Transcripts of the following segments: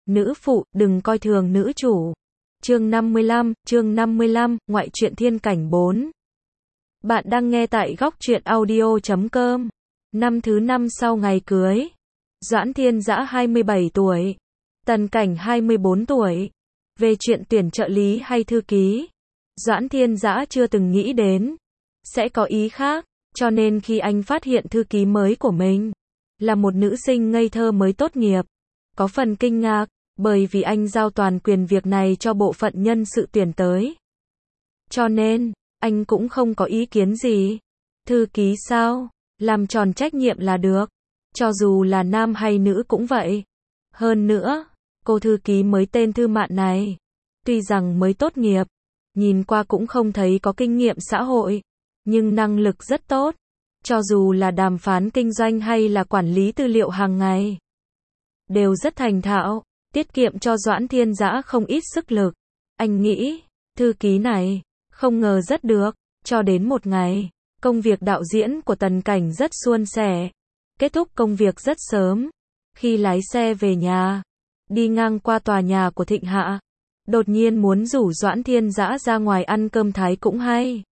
Nữ phụ, đừng coi thường nữ chủ. Chương 55, ngoại truyện thiên cảnh 4. Bạn đang nghe tại góc truyện audio.com. Năm thứ 5 sau ngày cưới. Doãn Thiên Dã 27 tuổi. Tần Cảnh 24 tuổi. Về chuyện tuyển trợ lý hay thư ký, Doãn Thiên Dã chưa từng nghĩ đến sẽ có ý khác, cho nên khi anh phát hiện thư ký mới của mình là một nữ sinh ngây thơ mới tốt nghiệp, có phần kinh ngạc, bởi vì anh giao toàn quyền việc này cho bộ phận nhân sự tuyển tới. Cho nên, anh cũng không có ý kiến gì. Thư ký sao? Làm tròn trách nhiệm là được. Cho dù là nam hay nữ cũng vậy. Hơn nữa, cô thư ký mới tên Thư Mạn này, tuy rằng mới tốt nghiệp, nhìn qua cũng không thấy có kinh nghiệm xã hội, nhưng năng lực rất tốt. Cho dù là đàm phán kinh doanh hay là quản lý tư liệu hàng ngày, đều rất thành thạo, tiết kiệm cho Doãn Thiên Dã không ít sức lực. Anh nghĩ, thư ký này, không ngờ rất được. Cho đến một ngày, công việc đạo diễn của Tần Cảnh rất suôn sẻ. Kết thúc công việc rất sớm. Khi lái xe về nhà, đi ngang qua tòa nhà của Thịnh Hạ, đột nhiên muốn rủ Doãn Thiên Dã ra ngoài ăn cơm Thái cũng hay.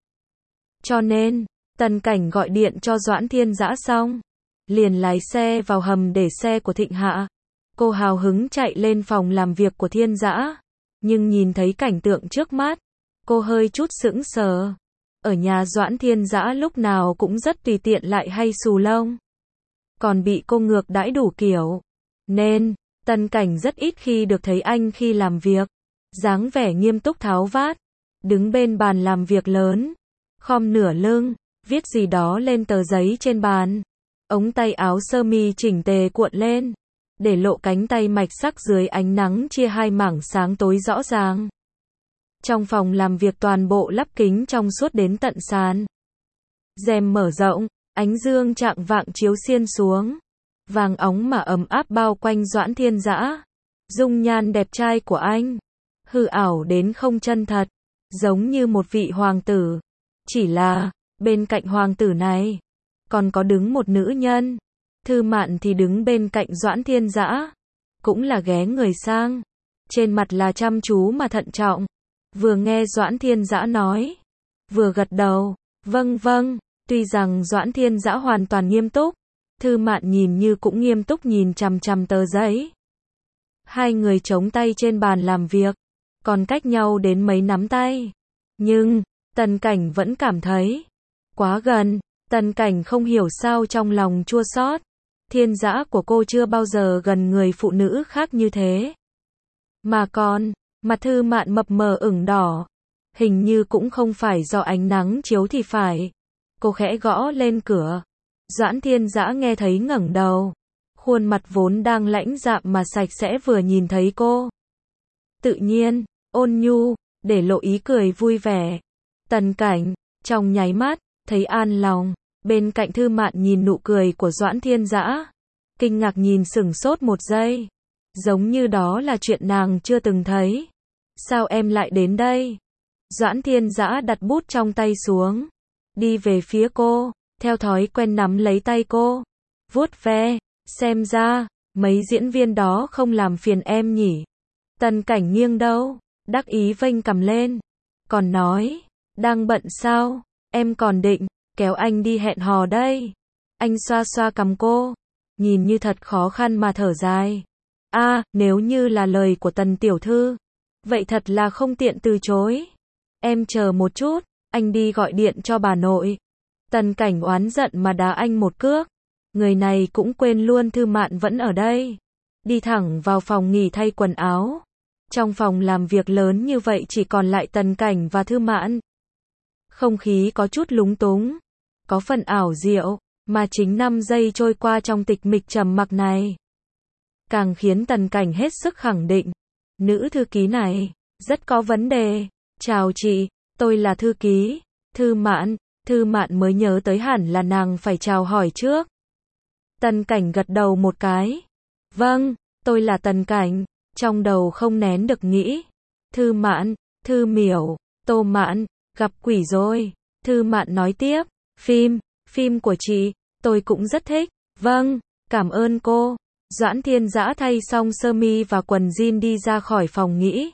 Cho nên, Tần Cảnh gọi điện cho Doãn Thiên Dã xong, liền lái xe vào hầm để xe của Thịnh Hạ. Cô hào hứng chạy lên phòng làm việc của Thiên Dã, nhưng nhìn thấy cảnh tượng trước mắt, cô hơi chút sững sờ. Ở nhà Doãn Thiên Dã lúc nào cũng rất tùy tiện lại hay xù lông, còn bị cô ngược đãi đủ kiểu, nên Tần Cảnh rất ít khi được thấy anh khi làm việc. Dáng vẻ nghiêm túc tháo vát, đứng bên bàn làm việc lớn, khom nửa lưng, viết gì đó lên tờ giấy trên bàn. Ống tay áo sơ mi chỉnh tề cuộn lên, để lộ cánh tay mạch sắc dưới ánh nắng chia hai mảng sáng tối rõ ràng. Trong phòng làm việc toàn bộ lắp kính trong suốt đến tận sàn. Rèm mở rộng, ánh dương chạng vạng chiếu xiên xuống, vàng óng mà ấm áp bao quanh Doãn Thiên Dã. Dung nhan đẹp trai của anh, hư ảo đến không chân thật, giống như một vị hoàng tử. Chỉ là, bên cạnh hoàng tử này, còn có đứng một nữ nhân. Thư Mạn thì đứng bên cạnh Doãn Thiên Dã, cũng là ghé người sang, trên mặt là chăm chú mà thận trọng. Vừa nghe Doãn Thiên Dã nói, vừa gật đầu, vâng vâng. Tuy rằng Doãn Thiên Dã hoàn toàn nghiêm túc, Thư Mạn nhìn như cũng nghiêm túc nhìn chằm chằm tờ giấy. Hai người chống tay trên bàn làm việc, còn cách nhau đến mấy nắm tay. Nhưng, Tần Cảnh vẫn cảm thấy quá gần. Tần Cảnh không hiểu sao trong lòng chua xót. Thiên Dã của cô chưa bao giờ gần người phụ nữ khác như thế. Mà còn, mặt Thư Mạn mập mờ ửng đỏ. Hình như cũng không phải do ánh nắng chiếu thì phải. Cô khẽ gõ lên cửa. Doãn Thiên Dã nghe thấy ngẩng đầu. Khuôn mặt vốn đang lãnh đạm mà sạch sẽ vừa nhìn thấy cô, tự nhiên, ôn nhu, để lộ ý cười vui vẻ. Tần Cảnh, trong nháy mắt, thấy an lòng. Bên cạnh Thư Mạn nhìn nụ cười của Doãn Thiên Dã, kinh ngạc nhìn sửng sốt một giây. Giống như đó là chuyện nàng chưa từng thấy. Sao em lại đến đây? Doãn Thiên Dã đặt bút trong tay xuống, đi về phía cô, theo thói quen nắm lấy tay cô, vuốt ve. Xem ra, mấy diễn viên đó không làm phiền em nhỉ? Tần Cảnh nghiêng đầu, đắc ý vênh cằm lên, còn nói, đang bận sao? Em còn định kéo anh đi hẹn hò đây. Anh xoa xoa cằm cô, nhìn như thật khó khăn mà thở dài. Nếu như là lời của Tần tiểu thư, vậy thật là không tiện từ chối. Em chờ một chút, anh đi gọi điện cho bà nội. Tần Cảnh oán giận mà đá anh một cước. Người này cũng quên luôn Thư Mạn vẫn ở đây. Đi thẳng vào phòng nghỉ thay quần áo. Trong phòng làm việc lớn như vậy chỉ còn lại Tần Cảnh và Thư Mạn. Không khí có chút lúng túng, có phần ảo diệu, mà chính 5 giây trôi qua trong tịch mịch trầm mặc này, càng khiến Tần Cảnh hết sức khẳng định, nữ thư ký này rất có vấn đề. Chào chị, tôi là thư ký Thư Mạn. Thư Mạn mới nhớ tới hẳn là nàng phải chào hỏi trước. Tần Cảnh gật đầu một cái. Vâng, tôi là Tần Cảnh. Trong đầu không nén được nghĩ. Thư Mạn, Thư Miểu, Tô Mạn, gặp quỷ rồi. Thư Mạn nói tiếp. Phim của chị, tôi cũng rất thích. Vâng, cảm ơn cô. Doãn Thiên Dã thay xong sơ mi và quần jean đi ra khỏi phòng nghĩ.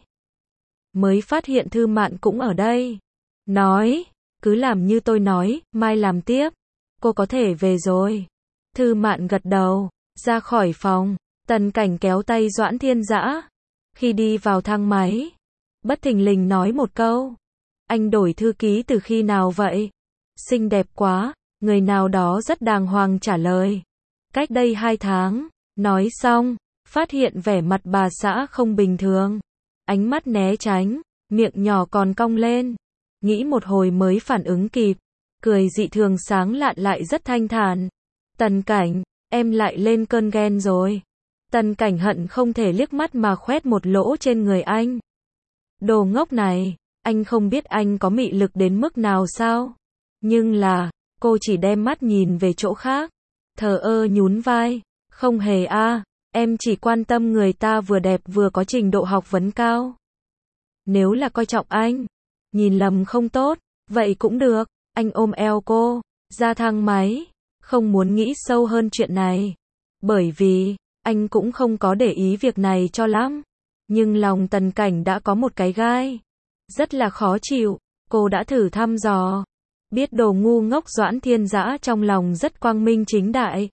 Mới phát hiện Thư Mạn cũng ở đây. Nói, cứ làm như tôi nói, mai làm tiếp. Cô có thể về rồi. Thư Mạn gật đầu, ra khỏi phòng. Tần Cảnh kéo tay Doãn Thiên Dã. Khi đi vào thang máy, bất thình lình nói một câu. Anh đổi thư ký từ khi nào vậy? Xinh đẹp quá, người nào đó rất đàng hoàng trả lời. Cách đây 2 tháng. Nói xong, phát hiện vẻ mặt bà xã không bình thường. Ánh mắt né tránh, miệng nhỏ còn cong lên. Nghĩ một hồi mới phản ứng kịp. Cười dị thường sáng lạn lại rất thanh thản. Tần Cảnh, em lại lên cơn ghen rồi. Tần Cảnh hận không thể liếc mắt mà khoét một lỗ trên người anh. Đồ ngốc này, anh không biết anh có mị lực đến mức nào sao? Nhưng là, cô chỉ đem mắt nhìn về chỗ khác. Thờ ơ nhún vai. Không hề em chỉ quan tâm người ta vừa đẹp vừa có trình độ học vấn cao. Nếu là coi trọng anh, nhìn lầm không tốt, vậy cũng được. Anh ôm eo cô, ra thang máy, không muốn nghĩ sâu hơn chuyện này. Bởi vì, anh cũng không có để ý việc này cho lắm. Nhưng lòng Tần Cảnh đã có một cái gai. Rất là khó chịu, cô đã thử thăm dò. Biết đồ ngu ngốc Doãn Thiên Dã trong lòng rất quang minh chính đại.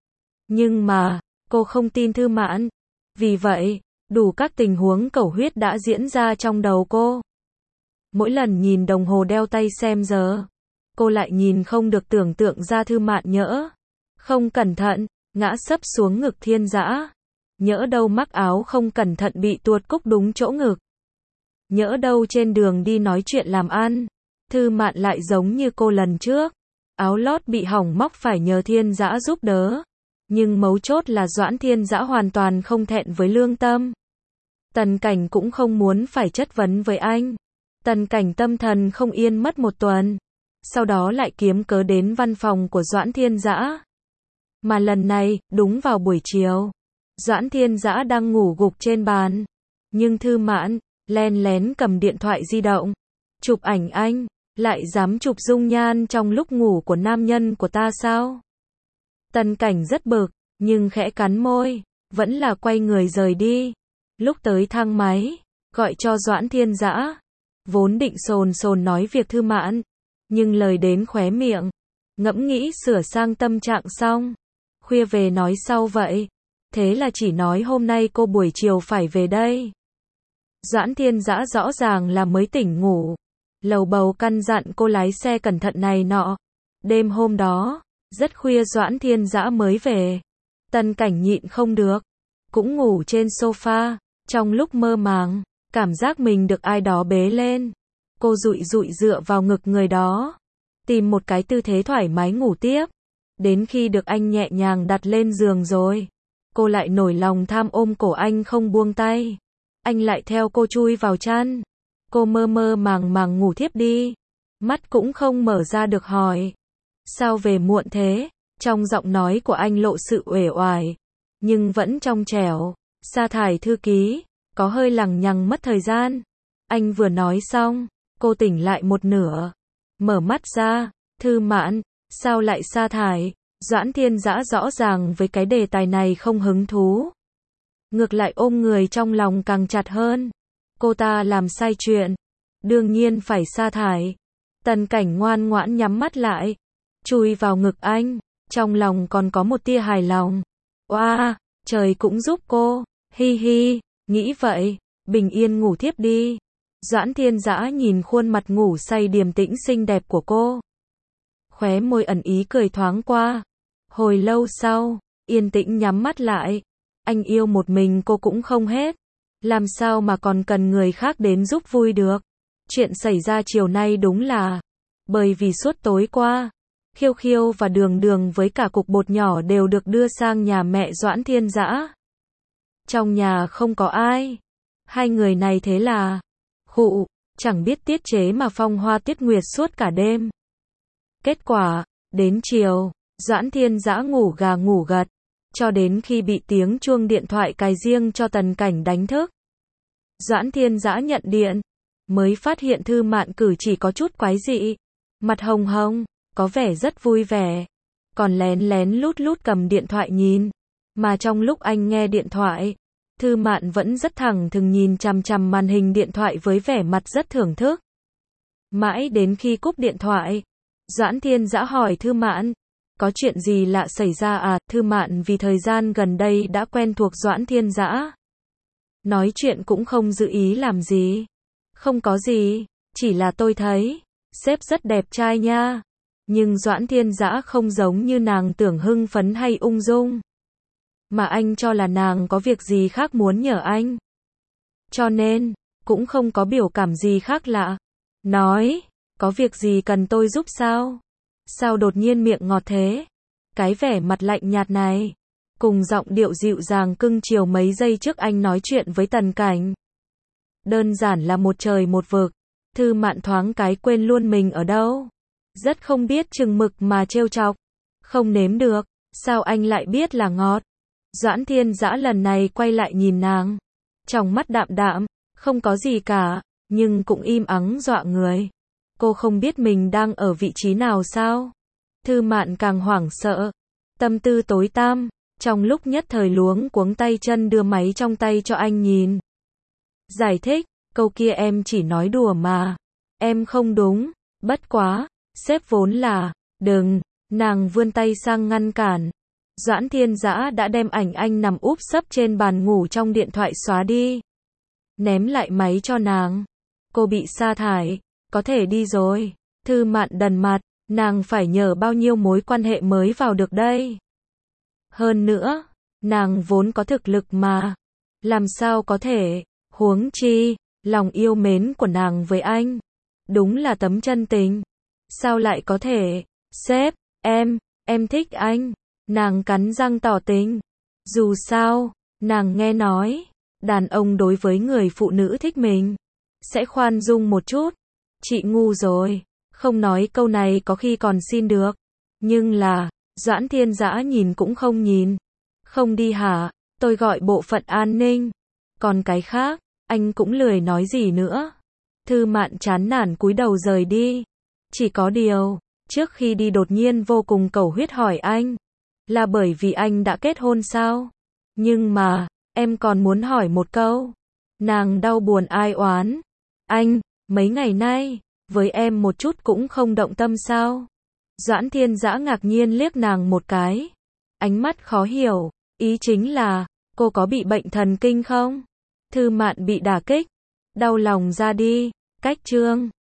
Nhưng mà, cô không tin Thư Mạn. Vì vậy, đủ các tình huống cẩu huyết đã diễn ra trong đầu cô. Mỗi lần nhìn đồng hồ đeo tay xem giờ, cô lại nhìn không được tưởng tượng ra Thư Mạn nhỡ. Không cẩn thận, ngã sấp xuống ngực Thiên Dã. Nhỡ đâu mắc áo không cẩn thận bị tuột cúc đúng chỗ ngực. Nhỡ đâu trên đường đi nói chuyện làm ăn, Thư Mạn lại giống như cô lần trước. Áo lót bị hỏng móc phải nhờ Thiên Dã giúp đỡ. Nhưng mấu chốt là Doãn Thiên Dã hoàn toàn không thẹn với lương tâm. Tần Cảnh cũng không muốn phải chất vấn với anh. Tần Cảnh tâm thần không yên mất một tuần. Sau đó lại kiếm cớ đến văn phòng của Doãn Thiên Dã. Mà lần này, đúng vào buổi chiều. Doãn Thiên Dã đang ngủ gục trên bàn. Nhưng Thư Mạn, len lén cầm điện thoại di động. Chụp ảnh anh, lại dám chụp dung nhan trong lúc ngủ của nam nhân của ta sao? Tần Cảnh rất bực, nhưng khẽ cắn môi, vẫn là quay người rời đi. Lúc tới thang máy, gọi cho Doãn Thiên Dã. Vốn định sồn nói việc Thư Mạn, nhưng lời đến khóe miệng. Ngẫm nghĩ sửa sang tâm trạng xong. Khuya về nói sau vậy. Thế là chỉ nói hôm nay cô buổi chiều phải về đây. Doãn Thiên Dã rõ ràng là mới tỉnh ngủ. Lầu bầu căn dặn cô lái xe cẩn thận này nọ. Đêm hôm đó, rất khuya Doãn Thiên Dã mới về. Tần Cảnh nhịn không được. Cũng ngủ trên sofa. Trong lúc mơ màng, cảm giác mình được ai đó bế lên. Cô dụi dụi dựa vào ngực người đó. Tìm một cái tư thế thoải mái ngủ tiếp. Đến khi được anh nhẹ nhàng đặt lên giường rồi. Cô lại nổi lòng tham ôm cổ anh không buông tay. Anh lại theo cô chui vào chăn. Cô mơ mơ màng ngủ thiếp đi. Mắt cũng không mở ra được hỏi. Sao về muộn thế? Trong giọng nói của anh lộ sự uể oải. Nhưng vẫn trong trẻo. Sa thải thư ký. Có hơi lằng nhằng mất thời gian. Anh vừa nói xong. Cô tỉnh lại một nửa. Mở mắt ra. Thư Mạn. Sao lại sa thải? Doãn Thiên Dã rõ ràng với cái đề tài này không hứng thú. Ngược lại ôm người trong lòng càng chặt hơn. Cô ta làm sai chuyện. Đương nhiên phải sa thải. Tần Cảnh ngoan ngoãn nhắm mắt lại. Chui vào ngực anh. Trong lòng còn có một tia hài lòng. Oa, trời cũng giúp cô. Hi hi, nghĩ vậy. Bình yên ngủ thiếp đi. Doãn Thiên Dã nhìn khuôn mặt ngủ say điềm tĩnh xinh đẹp của cô. Khóe môi ẩn ý cười thoáng qua. Hồi lâu sau, yên tĩnh nhắm mắt lại. Anh yêu một mình cô cũng không hết. Làm sao mà còn cần người khác đến giúp vui được. Chuyện xảy ra chiều nay đúng là bởi vì suốt tối qua, Khiêu Khiêu và Đường Đường với cả cục bột nhỏ đều được đưa sang nhà mẹ Doãn Thiên Dã. Trong nhà không có ai. Hai người này thế là khụ, chẳng biết tiết chế mà phong hoa tuyết nguyệt suốt cả đêm. Kết quả, đến chiều, Doãn Thiên Dã ngủ gà ngủ gật, cho đến khi bị tiếng chuông điện thoại cài riêng cho Tần Cảnh đánh thức. Doãn Thiên Dã nhận điện, mới phát hiện Thư Mạn cử chỉ có chút quái dị, mặt hồng hồng, có vẻ rất vui vẻ, còn lén lén lút lút cầm điện thoại nhìn. Mà trong lúc anh nghe điện thoại, Thư Mạn vẫn rất thẳng thừng nhìn chằm chằm màn hình điện thoại với vẻ mặt rất thưởng thức. Mãi đến khi cúp điện thoại, Doãn Thiên Dã hỏi Thư Mạn, có chuyện gì lạ xảy ra à? Thư Mạn vì thời gian gần đây đã quen thuộc Doãn Thiên Dã, nói chuyện cũng không giữ ý làm gì. Không có gì, chỉ là tôi thấy, sếp rất đẹp trai nha. Nhưng Doãn Thiên Dã không giống như nàng tưởng hưng phấn hay ung dung. Mà anh cho là nàng có việc gì khác muốn nhờ anh. Cho nên, cũng không có biểu cảm gì khác lạ. Nói, có việc gì cần tôi giúp sao? Sao đột nhiên miệng ngọt thế? Cái vẻ mặt lạnh nhạt này, cùng giọng điệu dịu dàng cưng chiều mấy giây trước anh nói chuyện với Tần Cảnh. Đơn giản là một trời một vực. Thư Mạn thoáng cái quên luôn mình ở đâu. Rất không biết chừng mực mà trêu chọc. Không nếm được, sao anh lại biết là ngọt? Doãn Thiên Dã lần này quay lại nhìn nàng. Trong mắt đạm đạm, không có gì cả, nhưng cũng im ắng dọa người. Cô không biết mình đang ở vị trí nào sao? Thư Mạn càng hoảng sợ. Tâm tư tối tăm, trong lúc nhất thời luống cuống tay chân đưa máy trong tay cho anh nhìn. Giải thích, câu kia em chỉ nói đùa mà. Em không đúng, bất quá, sếp vốn là, đừng, nàng vươn tay sang ngăn cản. Doãn Thiên Dã đã đem ảnh anh nằm úp sấp trên bàn ngủ trong điện thoại xóa đi. Ném lại máy cho nàng. Cô bị sa thải, có thể đi rồi. Thư Mạn đần mặt, nàng phải nhờ bao nhiêu mối quan hệ mới vào được đây. Hơn nữa, nàng vốn có thực lực mà. Làm sao có thể, huống chi, lòng yêu mến của nàng với anh. Đúng là tấm chân tình. Sao lại có thể, sếp, em thích anh. Nàng cắn răng tỏ tình. Dù sao, nàng nghe nói, đàn ông đối với người phụ nữ thích mình, sẽ khoan dung một chút. Chị ngu rồi, không nói câu này có khi còn xin được. Nhưng là, Doãn Thiên Dã nhìn cũng không nhìn. Không đi hả, tôi gọi bộ phận an ninh. Còn cái khác, anh cũng lười nói gì nữa. Thư Mạn chán nản cúi đầu rời đi. Chỉ có điều, trước khi đi đột nhiên vô cùng cầu huyết hỏi anh. Là bởi vì anh đã kết hôn sao? Nhưng mà, em còn muốn hỏi một câu. Nàng đau buồn ai oán. Anh, mấy ngày nay, với em một chút cũng không động tâm sao? Doãn Thiên Dã ngạc nhiên liếc nàng một cái. Ánh mắt khó hiểu, ý chính là, cô có bị bệnh thần kinh không? Thư Mạn bị đả kích. Đau lòng ra đi, cách chương.